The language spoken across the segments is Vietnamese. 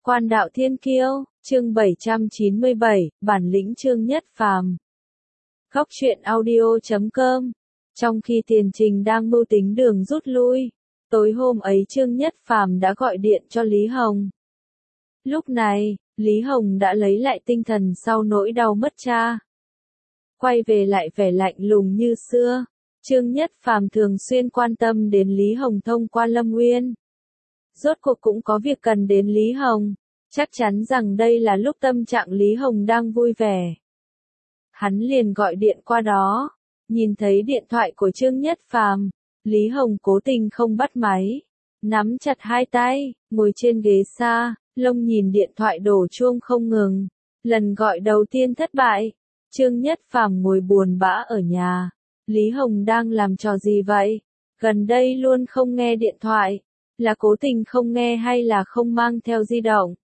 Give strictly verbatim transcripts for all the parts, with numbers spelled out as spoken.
Quan đạo thiên kiêu, chương bảy trăm chín mươi bảy, bản lĩnh Trương Nhất Phàm. Góc truyện audio chấm com. Trong khi Tiền Trình đang mưu tính đường rút lui, tối hôm ấy Trương Nhất Phàm đã gọi điện cho Lý Hồng. Lúc này, Lý Hồng đã lấy lại tinh thần sau nỗi đau mất cha. Quay về lại vẻ lạnh lùng như xưa, Trương Nhất Phàm thường xuyên quan tâm đến Lý Hồng thông qua Lâm Nguyên. Rốt cuộc cũng có việc cần đến Lý Hồng, chắc chắn rằng đây là lúc tâm trạng Lý Hồng đang vui vẻ. Hắn liền gọi điện qua đó, nhìn thấy điện thoại của Trương Nhất Phàm, Lý Hồng cố tình không bắt máy, nắm chặt hai tay, ngồi trên ghế xa, lông nhìn điện thoại đổ chuông không ngừng. Lần gọi đầu tiên thất bại, Trương Nhất Phàm ngồi buồn bã ở nhà. Lý Hồng đang làm trò gì vậy? Gần đây luôn không nghe điện thoại. Là cố tình không nghe hay là không mang theo di động?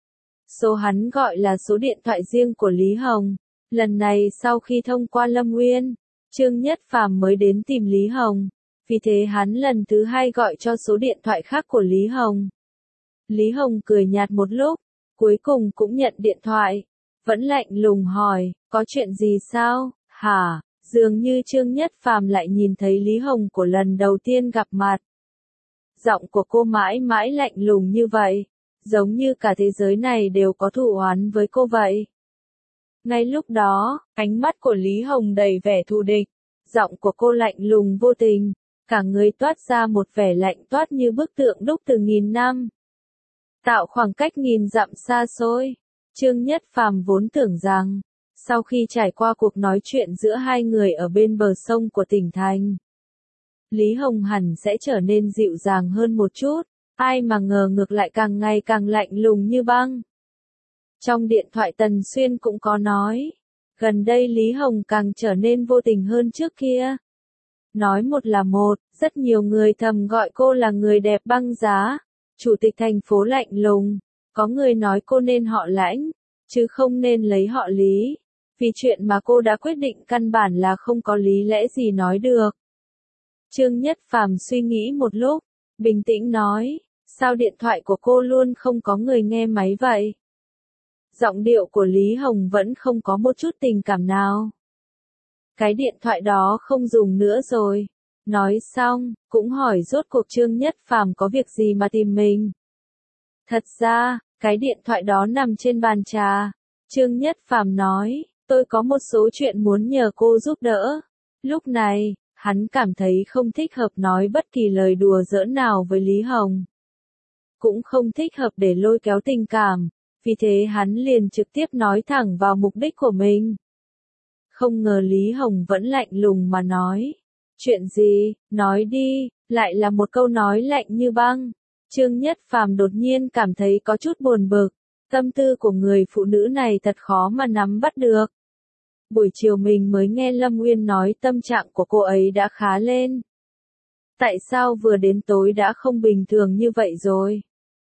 Số hắn gọi là số điện thoại riêng của Lý Hồng. Lần này sau khi thông qua Lâm Nguyên, Trương Nhất Phàm mới đến tìm Lý Hồng. Vì thế hắn lần thứ hai gọi cho số điện thoại khác của Lý Hồng. Lý Hồng cười nhạt một lúc, cuối cùng cũng nhận điện thoại. Vẫn lạnh lùng hỏi, có chuyện gì sao, hả? Dường như Trương Nhất Phàm lại nhìn thấy Lý Hồng của lần đầu tiên gặp mặt. Giọng của cô mãi mãi lạnh lùng như vậy, giống như cả thế giới này đều có thù oán với cô vậy. Ngay lúc đó, ánh mắt của Lý Hồng đầy vẻ thù địch, giọng của cô lạnh lùng vô tình, cả người toát ra một vẻ lạnh toát như bức tượng đúc từ nghìn năm. Tạo khoảng cách nghìn dặm xa xôi, Trương Nhất Phàm vốn tưởng rằng, sau khi trải qua cuộc nói chuyện giữa hai người ở bên bờ sông của tỉnh thành, Lý Hồng hẳn sẽ trở nên dịu dàng hơn một chút, ai mà ngờ ngược lại càng ngày càng lạnh lùng như băng. Trong điện thoại Tần Xuyên cũng có nói, gần đây Lý Hồng càng trở nên vô tình hơn trước kia. Nói một là một, rất nhiều người thầm gọi cô là người đẹp băng giá, chủ tịch thành phố lạnh lùng, có người nói cô nên họ Lãnh, chứ không nên lấy họ Lý, vì chuyện mà cô đã quyết định căn bản là không có lý lẽ gì nói được. Trương Nhất Phàm suy nghĩ một lúc, bình tĩnh nói, sao điện thoại của cô luôn không có người nghe máy vậy? Giọng điệu của Lý Hồng vẫn không có một chút tình cảm nào. Cái điện thoại đó không dùng nữa rồi. Nói xong, cũng hỏi rốt cuộc Trương Nhất Phàm có việc gì mà tìm mình. Thật ra, cái điện thoại đó nằm trên bàn trà. Trương Nhất Phàm nói, tôi có một số chuyện muốn nhờ cô giúp đỡ. Lúc này, hắn cảm thấy không thích hợp nói bất kỳ lời đùa giỡn nào với Lý Hồng. Cũng không thích hợp để lôi kéo tình cảm, vì thế hắn liền trực tiếp nói thẳng vào mục đích của mình. Không ngờ Lý Hồng vẫn lạnh lùng mà nói. Chuyện gì, nói đi, lại là một câu nói lạnh như băng. Trương Nhất Phàm đột nhiên cảm thấy có chút buồn bực, tâm tư của người phụ nữ này thật khó mà nắm bắt được. Buổi chiều mình mới nghe Lâm Nguyên nói tâm trạng của cô ấy đã khá lên. Tại sao vừa đến tối đã không bình thường như vậy rồi?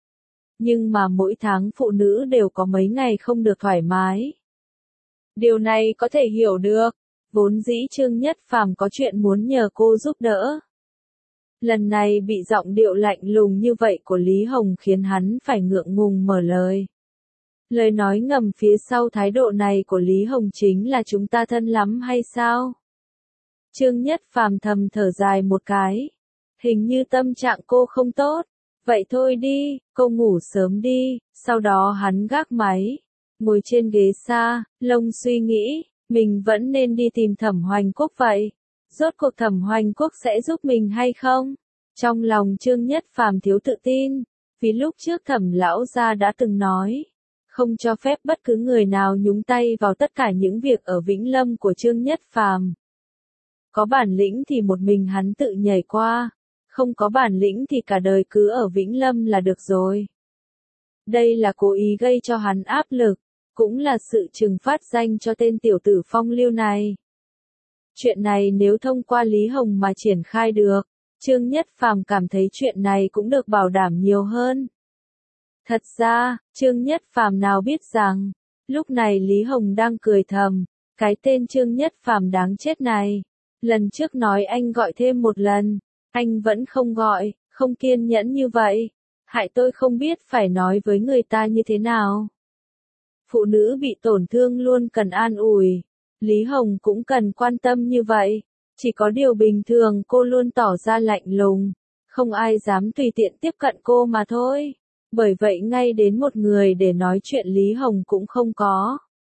Nhưng mà mỗi tháng phụ nữ đều có mấy ngày không được thoải mái. Điều này có thể hiểu được, vốn dĩ Trương Nhất Phàm có chuyện muốn nhờ cô giúp đỡ. Lần này bị giọng điệu lạnh lùng như vậy của Lý Hồng khiến hắn phải ngượng ngùng mở lời. Lời nói ngầm phía sau thái độ này của Lý Hồng chính là chúng ta thân lắm hay sao? Trương Nhất Phàm thầm thở dài một cái. Hình như tâm trạng cô không tốt. Vậy thôi đi, cô ngủ sớm đi. Sau đó hắn gác máy, ngồi trên ghế xa, lông suy nghĩ, mình vẫn nên đi tìm Thẩm Hoành Quốc vậy. Rốt cuộc Thẩm Hoành Quốc sẽ giúp mình hay không? Trong lòng Trương Nhất Phàm thiếu tự tin, vì lúc trước Thẩm lão gia đã từng nói, không cho phép bất cứ người nào nhúng tay vào tất cả những việc ở Vĩnh Lâm của Trương Nhất Phàm. Có bản lĩnh thì một mình hắn tự nhảy qua, không có bản lĩnh thì cả đời cứ ở Vĩnh Lâm là được rồi. Đây là cố ý gây cho hắn áp lực, cũng là sự trừng phạt dành cho tên tiểu tử phong lưu này. Chuyện này nếu thông qua Lý Hồng mà triển khai được, Trương Nhất Phàm cảm thấy chuyện này cũng được bảo đảm nhiều hơn. Thật ra, Trương Nhất Phàm nào biết rằng, lúc này Lý Hồng đang cười thầm, cái tên Trương Nhất Phàm đáng chết này. Lần trước nói anh gọi thêm một lần, anh vẫn không gọi, không kiên nhẫn như vậy. hại tôi không biết phải nói với người ta như thế nào. Phụ nữ bị tổn thương luôn cần an ủi. Lý Hồng cũng cần quan tâm như vậy. Chỉ có điều bình thường cô luôn tỏ ra lạnh lùng. Không ai dám tùy tiện tiếp cận cô mà thôi. Bởi vậy ngay đến một người để nói chuyện Lý Hồng cũng không có.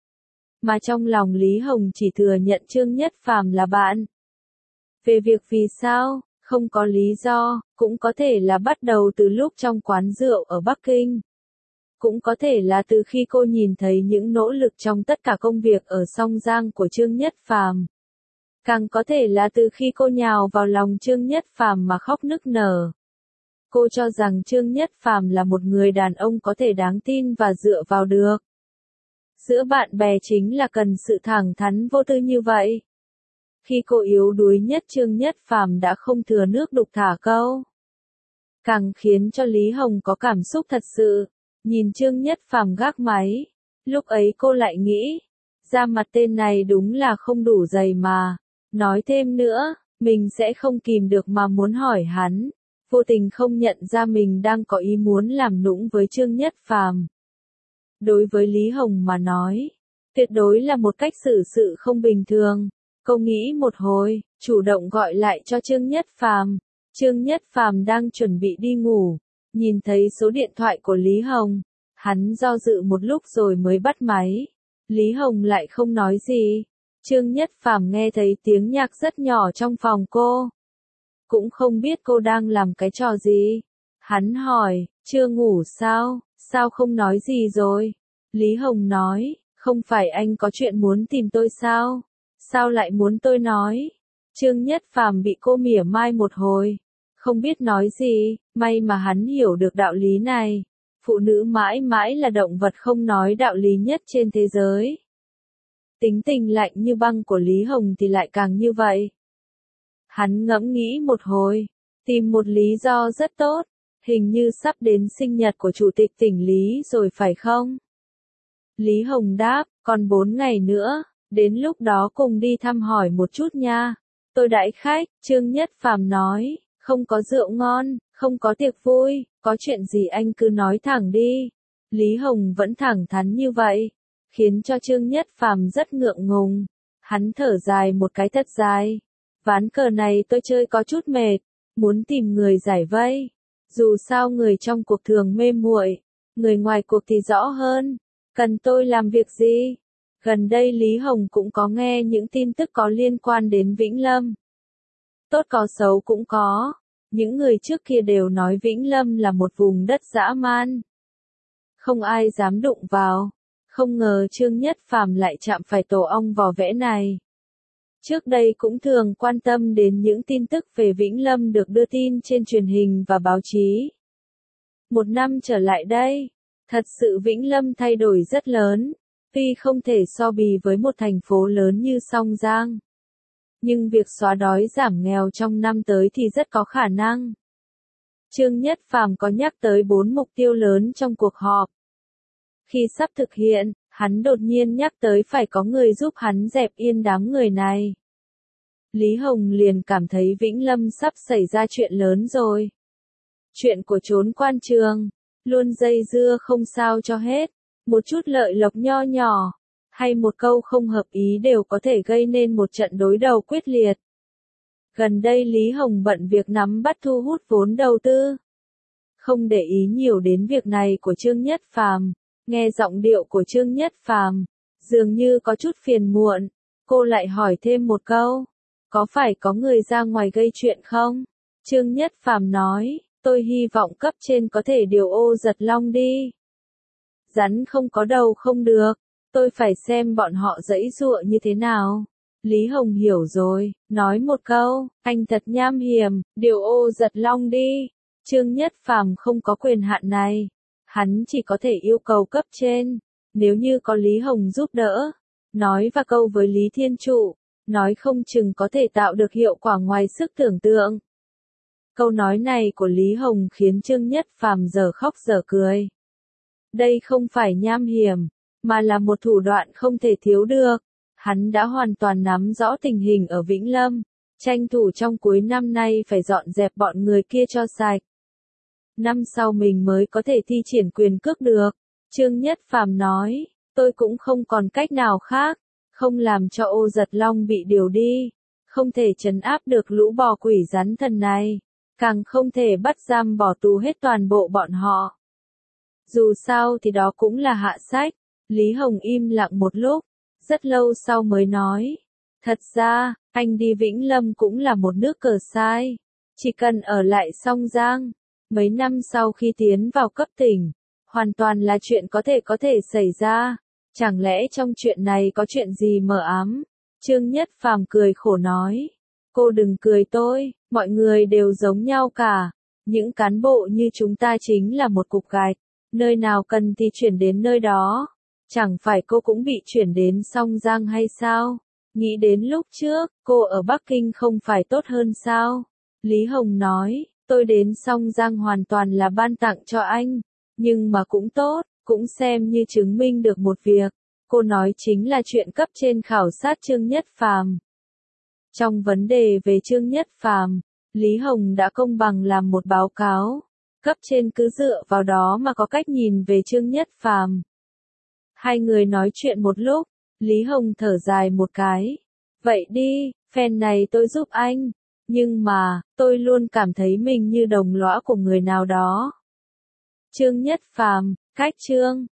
Mà trong lòng Lý Hồng chỉ thừa nhận Trương Nhất Phàm là bạn. Về việc vì sao, không có lý do, cũng có thể là bắt đầu từ lúc trong quán rượu ở Bắc Kinh. Cũng có thể là từ khi cô nhìn thấy những nỗ lực trong tất cả công việc ở Song Giang của Trương Nhất Phàm. Càng có thể là từ khi cô nhào vào lòng Trương Nhất Phàm mà khóc nức nở. Cô cho rằng Trương Nhất Phàm là một người đàn ông có thể đáng tin và dựa vào được. Giữa bạn bè chính là cần sự thẳng thắn vô tư như vậy. Khi cô yếu đuối nhất Trương Nhất Phàm đã không thừa nước đục thả câu. Càng khiến cho Lý Hồng có cảm xúc thật sự. Nhìn Trương Nhất Phàm gác máy. Lúc ấy cô lại nghĩ. Da mặt tên này đúng là không đủ dày mà. Nói thêm nữa, mình sẽ không kìm được mà muốn hỏi hắn. Vô tình không nhận ra mình đang có ý muốn làm nũng với Trương Nhất Phàm. Đối với Lý Hồng mà nói, tuyệt đối là một cách xử sự không bình thường. Cô nghĩ một hồi, chủ động gọi lại cho Trương Nhất Phàm. Trương Nhất Phàm đang chuẩn bị đi ngủ, nhìn thấy số điện thoại của Lý Hồng, hắn do dự một lúc rồi mới bắt máy. Lý Hồng lại không nói gì. Trương Nhất Phàm nghe thấy tiếng nhạc rất nhỏ trong phòng cô. Cũng không biết cô đang làm cái trò gì. Hắn hỏi, chưa ngủ sao, sao không nói gì rồi? Lý Hồng nói, không phải anh có chuyện muốn tìm tôi sao? Sao lại muốn tôi nói? Trương Nhất Phàm bị cô mỉa mai một hồi. Không biết nói gì, may mà hắn hiểu được đạo lý này. Phụ nữ mãi mãi là động vật không nói đạo lý nhất trên thế giới. Tính tình lạnh như băng của Lý Hồng thì lại càng như vậy. Hắn ngẫm nghĩ một hồi, tìm một lý do rất tốt, hình như sắp đến sinh nhật của chủ tịch tỉnh Lý rồi phải không? Lý Hồng đáp, còn bốn ngày nữa, đến lúc đó cùng đi thăm hỏi một chút nha. Tôi đãi khách, Trương Nhất Phàm nói, không có rượu ngon, không có tiệc vui, có chuyện gì anh cứ nói thẳng đi. Lý Hồng vẫn thẳng thắn như vậy, khiến cho Trương Nhất Phàm rất ngượng ngùng. Hắn thở dài một cái thật dài. Ván cờ này tôi chơi có chút mệt, muốn tìm người giải vây. Dù sao người trong cuộc thường mê muội, người ngoài cuộc thì rõ hơn. Cần tôi làm việc gì? Gần đây Lý Hồng cũng có nghe những tin tức có liên quan đến Vĩnh Lâm. Tốt có xấu cũng có. Những người trước kia đều nói Vĩnh Lâm là một vùng đất dã man. Không ai dám đụng vào. Không ngờ Trương Nhất Phàm lại chạm phải tổ ong vò vẽ này. Trước đây cũng thường quan tâm đến những tin tức về Vĩnh Lâm được đưa tin trên truyền hình và báo chí. Một năm trở lại đây, thật sự Vĩnh Lâm thay đổi rất lớn, tuy không thể so bì với một thành phố lớn như Song Giang. Nhưng việc xóa đói giảm nghèo trong năm tới thì rất có khả năng. Trương Nhất Phàm có nhắc tới bốn mục tiêu lớn trong cuộc họp. Khi sắp thực hiện, hắn đột nhiên nhắc tới phải có người giúp hắn dẹp yên đám người này. Lý Hồng liền cảm thấy Vĩnh Lâm sắp xảy ra chuyện lớn rồi. Chuyện của trốn quan trường, luôn dây dưa không sao cho hết, một chút lợi lộc nho nhỏ, hay một câu không hợp ý đều có thể gây nên một trận đối đầu quyết liệt. Gần đây Lý Hồng bận việc nắm bắt thu hút vốn đầu tư. Không để ý nhiều đến việc này của Trương Nhất Phàm, nghe giọng điệu của Trương Nhất Phàm, dường như có chút phiền muộn, cô lại hỏi thêm một câu, có phải có người ra ngoài gây chuyện không? Trương Nhất Phàm nói, tôi hy vọng cấp trên có thể điều ô giật long đi. Rắn không có đầu không được, tôi phải xem bọn họ giãy giụa như thế nào. Lý Hồng hiểu rồi, nói một câu, anh thật nham hiểm, điều ô giật long đi. Trương Nhất Phàm không có quyền hạn này. Hắn chỉ có thể yêu cầu cấp trên, nếu như có Lý Hồng giúp đỡ, nói và câu với Lý Thiên Trụ, nói không chừng có thể tạo được hiệu quả ngoài sức tưởng tượng. Câu nói này của Lý Hồng khiến Trương Nhất Phàm giờ khóc giờ cười. Đây không phải nham hiểm, mà là một thủ đoạn không thể thiếu được. Hắn đã hoàn toàn nắm rõ tình hình ở Vĩnh Lâm, tranh thủ trong cuối năm nay phải dọn dẹp bọn người kia cho sạch. năm sau mình mới có thể thi triển quyền cước được. Trương Nhất Phàm nói, tôi cũng không còn cách nào khác, không làm cho Ô Giật Long bị điều đi, không thể trấn áp được lũ bò quỷ rắn thần này, càng không thể bắt giam bỏ tù hết toàn bộ bọn họ. Dù sao thì đó cũng là hạ sách. Lý Hồng im lặng một lúc, rất lâu sau mới nói, thật ra, anh đi Vĩnh Lâm cũng là một nước cờ sai, chỉ cần ở lại Song Giang, mấy năm sau khi tiến vào cấp tỉnh, hoàn toàn là chuyện có thể có thể xảy ra, chẳng lẽ trong chuyện này có chuyện gì mờ ám? Trương Nhất Phàm cười khổ nói, cô đừng cười tôi, mọi người đều giống nhau cả, những cán bộ như chúng ta chính là một cục gạch, nơi nào cần thì chuyển đến nơi đó. Chẳng phải cô cũng bị chuyển đến Song Giang hay sao? Nghĩ đến lúc trước, cô ở Bắc Kinh không phải tốt hơn sao? Lý Hồng nói, tôi đến Song Giang hoàn toàn là ban tặng cho anh, nhưng mà cũng tốt, cũng xem như chứng minh được một việc. Cô nói chính là chuyện cấp trên khảo sát Trương Nhất Phàm. Trong vấn đề về Trương Nhất Phàm, Lý Hồng đã công bằng làm một báo cáo. Cấp trên cứ dựa vào đó mà có cách nhìn về Trương Nhất Phàm. Hai người nói chuyện một lúc, Lý Hồng thở dài một cái. Vậy đi, phen này tôi giúp anh, nhưng mà, tôi luôn cảm thấy mình như đồng lõa của người nào đó. Trương Nhất Phàm, cách Trương.